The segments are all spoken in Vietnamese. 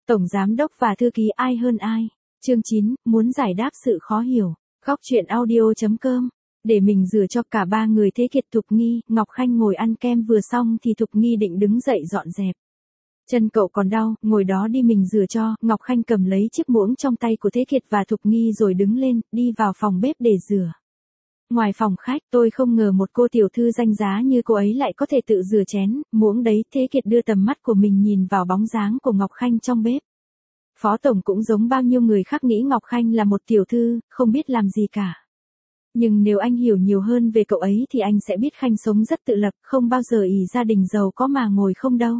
Tổng giám đốc và thư ký ai hơn ai? Chương 9, muốn giải đáp sự khó hiểu. Góc truyện audio.com. Để mình rửa cho cả ba người Thế Kiệt, Thục Nghi, Ngọc Khanh ngồi ăn kem vừa xong thì Thục Nghi định đứng dậy dọn dẹp. Chân cậu còn đau, ngồi đó đi mình rửa cho. Ngọc Khanh cầm lấy chiếc muỗng trong tay của Thế Kiệt và Thục Nghi rồi đứng lên, đi vào phòng bếp để rửa. Ngoài phòng khách, tôi không ngờ một cô tiểu thư danh giá như cô ấy lại có thể tự rửa chén, muỗng đấy. Thế Kiệt đưa tầm mắt của mình nhìn vào bóng dáng của Ngọc Khanh trong bếp. Phó Tổng cũng giống bao nhiêu người khác nghĩ Ngọc Khanh là một tiểu thư, không biết làm gì cả. Nhưng nếu anh hiểu nhiều hơn về cậu ấy thì anh sẽ biết Khanh sống rất tự lập, không bao giờ ỷ gia đình giàu có mà ngồi không đâu.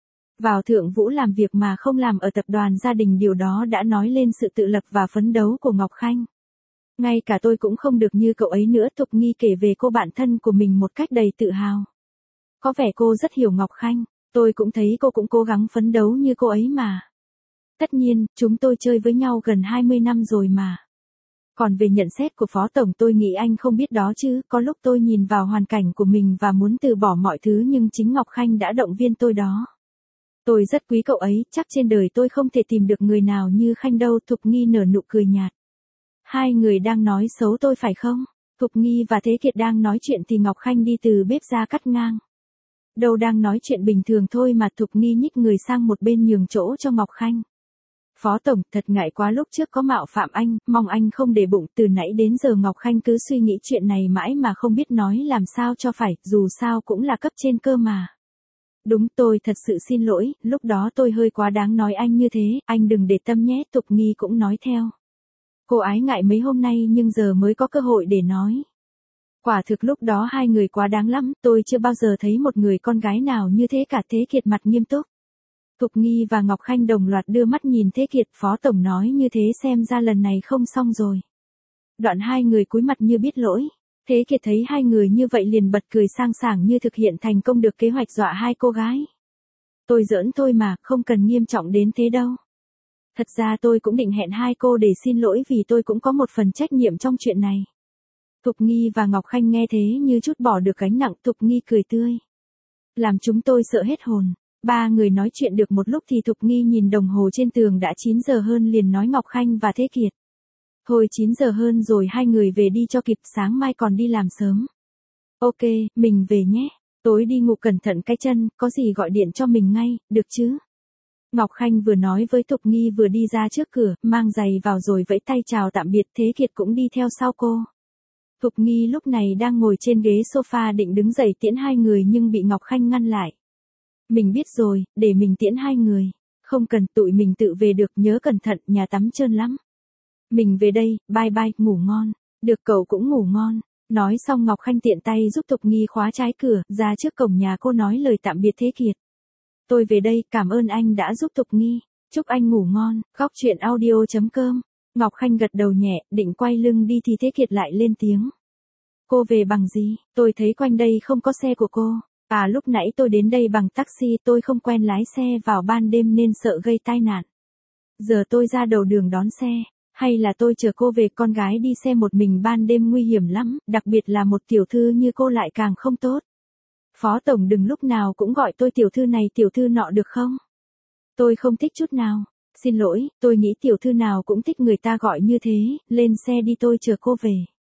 Vào Thượng Vũ làm việc mà không làm ở tập đoàn gia đình, điều đó đã nói lên sự tự lập và phấn đấu của Ngọc Khanh. Ngay cả tôi cũng không được như cậu ấy nữa. Thục Nghi kể về cô bạn thân của mình một cách đầy tự hào. Có vẻ cô rất hiểu Ngọc Khanh, tôi cũng thấy cô cũng cố gắng phấn đấu như cô ấy mà. Tất nhiên, chúng tôi chơi với nhau gần 20 năm rồi mà. Còn về nhận xét của Phó Tổng, tôi nghĩ anh không biết đó chứ, có lúc tôi nhìn vào hoàn cảnh của mình và muốn từ bỏ mọi thứ nhưng chính Ngọc Khanh đã động viên tôi đó. Tôi rất quý cậu ấy, chắc trên đời tôi không thể tìm được người nào như Khanh đâu. Thục Nghi nở nụ cười nhạt. Hai người đang nói xấu tôi phải không? Thục Nghi và Thế Kiệt đang nói chuyện thì Ngọc Khanh đi từ bếp ra cắt ngang. Đâu đang nói chuyện bình thường thôi mà. Thục Nghi nhích người sang một bên nhường chỗ cho Ngọc Khanh. Phó Tổng, thật ngại quá lúc trước có mạo phạm anh, mong anh không để bụng. Từ nãy đến giờ Ngọc Khanh cứ suy nghĩ chuyện này mãi mà không biết nói làm sao cho phải, dù sao cũng là cấp trên cơ mà. Đúng, tôi thật sự xin lỗi, lúc đó tôi hơi quá đáng nói anh như thế, anh đừng để tâm nhé. Thục Nghi cũng nói theo. Cô ái ngại mấy hôm nay nhưng giờ mới có cơ hội để nói. Quả thực lúc đó hai người quá đáng lắm, tôi chưa bao giờ thấy một người con gái nào như thế cả. Thế Kiệt mặt nghiêm túc. Thục Nghi và Ngọc Khanh đồng loạt đưa mắt nhìn Thế Kiệt. Phó Tổng nói như thế xem ra lần này không xong rồi. Đoạn hai người cúi mặt như biết lỗi. Thế Kiệt thấy hai người như vậy liền bật cười sang sảng như thực hiện thành công được kế hoạch dọa hai cô gái. Tôi giỡn thôi mà, không cần nghiêm trọng đến thế đâu. Thật ra tôi cũng định hẹn hai cô để xin lỗi vì tôi cũng có một phần trách nhiệm trong chuyện này. Thục Nghi và Ngọc Khanh nghe thế như chút bỏ được gánh nặng. Thục Nghi cười tươi. Làm chúng tôi sợ hết hồn. Ba người nói chuyện được một lúc thì Thục Nghi nhìn đồng hồ trên tường đã 9 giờ hơn liền nói Ngọc Khanh và Thế Kiệt. Thôi 9 giờ hơn rồi, hai người về đi cho kịp, sáng mai còn đi làm sớm. Ok, mình về nhé. Tối đi ngủ cẩn thận cái chân, có gì gọi điện cho mình ngay, được chứ? Ngọc Khanh vừa nói với Thục Nghi vừa đi ra trước cửa, mang giày vào rồi vẫy tay chào tạm biệt. Thế Kiệt cũng đi theo sau cô. Thục Nghi lúc này đang ngồi trên ghế sofa định đứng dậy tiễn hai người nhưng bị Ngọc Khanh ngăn lại. Mình biết rồi, để mình tiễn hai người. Không cần, tụi mình tự về được, nhớ cẩn thận, nhà tắm trơn lắm. Mình về đây, bye bye, ngủ ngon. Được, cậu cũng ngủ ngon. Nói xong Ngọc Khanh tiện tay giúp Thục Nghi khóa trái cửa, ra trước cổng nhà cô nói lời tạm biệt Thế Kiệt. Tôi về đây, cảm ơn anh đã giúp Thục Nghi. Chúc anh ngủ ngon. Góc truyện audio.com. Ngọc Khanh gật đầu nhẹ, định quay lưng đi thì Thế Kiệt lại lên tiếng. Cô về bằng gì? Tôi thấy quanh đây không có xe của cô. À, lúc nãy tôi đến đây bằng taxi, tôi không quen lái xe vào ban đêm nên sợ gây tai nạn. Giờ tôi ra đầu đường đón xe, hay là tôi chở cô về? Con gái đi xe một mình ban đêm nguy hiểm lắm, đặc biệt là một tiểu thư như cô lại càng không tốt. Phó Tổng đừng lúc nào cũng gọi tôi tiểu thư này tiểu thư nọ được không? Tôi không thích chút nào. Xin lỗi, tôi nghĩ tiểu thư nào cũng thích người ta gọi như thế. Lên xe đi, tôi chở cô về.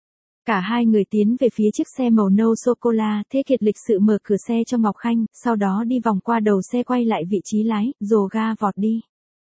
Cả hai người tiến về phía chiếc xe màu nâu sô-cô-la. Thế Kiệt lịch sự mở cửa xe cho Ngọc Khanh, sau đó đi vòng qua đầu xe quay lại vị trí lái, rồ ga vọt đi.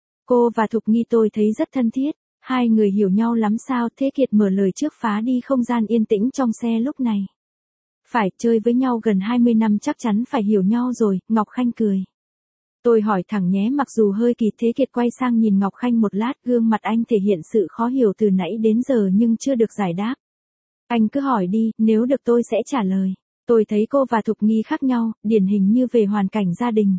Cô và Thục Nghi tôi thấy rất thân thiết, hai người hiểu nhau lắm sao? Thế Kiệt mở lời trước phá đi không gian yên tĩnh trong xe lúc này. Phải, chơi với nhau gần 20 năm chắc chắn phải hiểu nhau rồi. Ngọc Khanh cười. Tôi hỏi thẳng nhé, mặc dù hơi kỳ. Thế Kiệt quay sang nhìn Ngọc Khanh một lát, gương mặt anh thể hiện sự khó hiểu từ nãy đến giờ nhưng chưa được giải đáp. Anh cứ hỏi đi, nếu được tôi sẽ trả lời. Tôi thấy cô và Thục Nghi khác nhau, điển hình như về hoàn cảnh gia đình.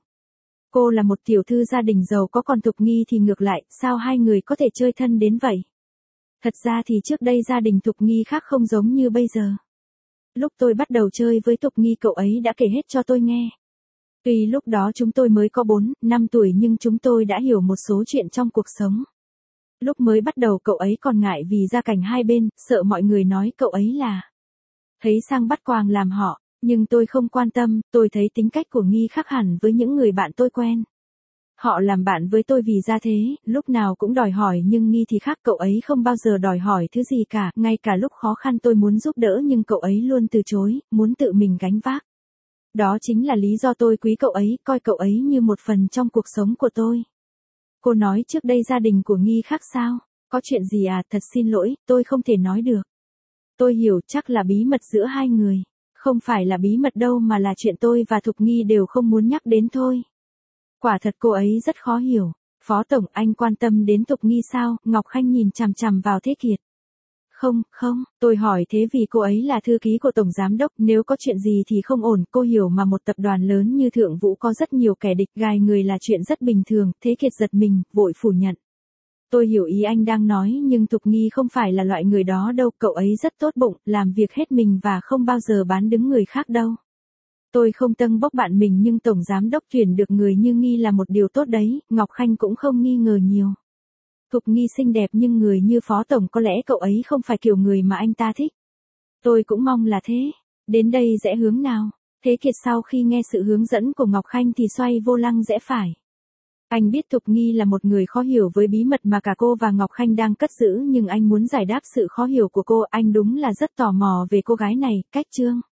Cô là một tiểu thư gia đình giàu có, còn Thục Nghi thì ngược lại, sao hai người có thể chơi thân đến vậy? Thật ra thì trước đây gia đình Thục Nghi khác không giống như bây giờ. Lúc tôi bắt đầu chơi với Thục Nghi cậu ấy đã kể hết cho tôi nghe. Tuy lúc đó chúng tôi mới có 4, 5 tuổi nhưng chúng tôi đã hiểu một số chuyện trong cuộc sống. Lúc mới bắt đầu cậu ấy còn ngại vì gia cảnh hai bên, sợ mọi người nói cậu ấy là thấy sang bắt quàng làm họ, nhưng tôi không quan tâm, tôi thấy tính cách của Nghi khác hẳn với những người bạn tôi quen. Họ làm bạn với tôi vì ra thế, lúc nào cũng đòi hỏi nhưng Nghi thì khác, cậu ấy không bao giờ đòi hỏi thứ gì cả, ngay cả lúc khó khăn tôi muốn giúp đỡ nhưng cậu ấy luôn từ chối, muốn tự mình gánh vác. Đó chính là lý do tôi quý cậu ấy, coi cậu ấy như một phần trong cuộc sống của tôi. Cô nói trước đây gia đình của Nghi khác sao? Có chuyện gì à? Thật xin lỗi, tôi không thể nói được. Tôi hiểu, chắc là bí mật giữa hai người. Không phải là bí mật đâu mà là chuyện tôi và Thục Nghi đều không muốn nhắc đến thôi. Quả thật cô ấy rất khó hiểu. Phó Tổng, anh quan tâm đến Thục Nghi sao? Ngọc Khanh nhìn chằm chằm vào Thế Kiệt. Không, tôi hỏi thế vì cô ấy là thư ký của Tổng Giám Đốc, nếu có chuyện gì thì không ổn, cô hiểu mà, một tập đoàn lớn như Thượng Vũ có rất nhiều kẻ địch, gài người là chuyện rất bình thường. Thế Kiệt giật mình, vội phủ nhận. Tôi hiểu ý anh đang nói nhưng Thục Nghi không phải là loại người đó đâu, cậu ấy rất tốt bụng, làm việc hết mình và không bao giờ bán đứng người khác đâu. Tôi không tâng bốc bạn mình nhưng Tổng Giám Đốc tuyển được người như Nghi là một điều tốt đấy, Ngọc Khanh cũng không nghi ngờ nhiều. Thục Nghi xinh đẹp nhưng người như Phó Tổng có lẽ cậu ấy không phải kiểu người mà anh ta thích. Tôi cũng mong là thế. Đến đây rẽ hướng nào? Thế Kiệt sau khi nghe sự hướng dẫn của Ngọc Khanh thì xoay vô lăng rẽ phải. Anh biết Thục Nghi là một người khó hiểu với bí mật mà cả cô và Ngọc Khanh đang cất giữ nhưng anh muốn giải đáp sự khó hiểu của cô, anh đúng là rất tò mò về cô gái này, cách Trương.